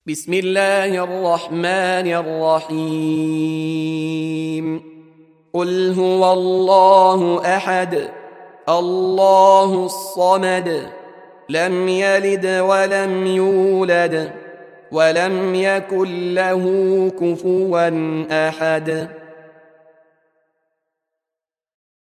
بسم الله الرحمن الرحيم قل هو الله أحد الله الصمد لم يلد ولم يولد ولم يكن له كفوا أحد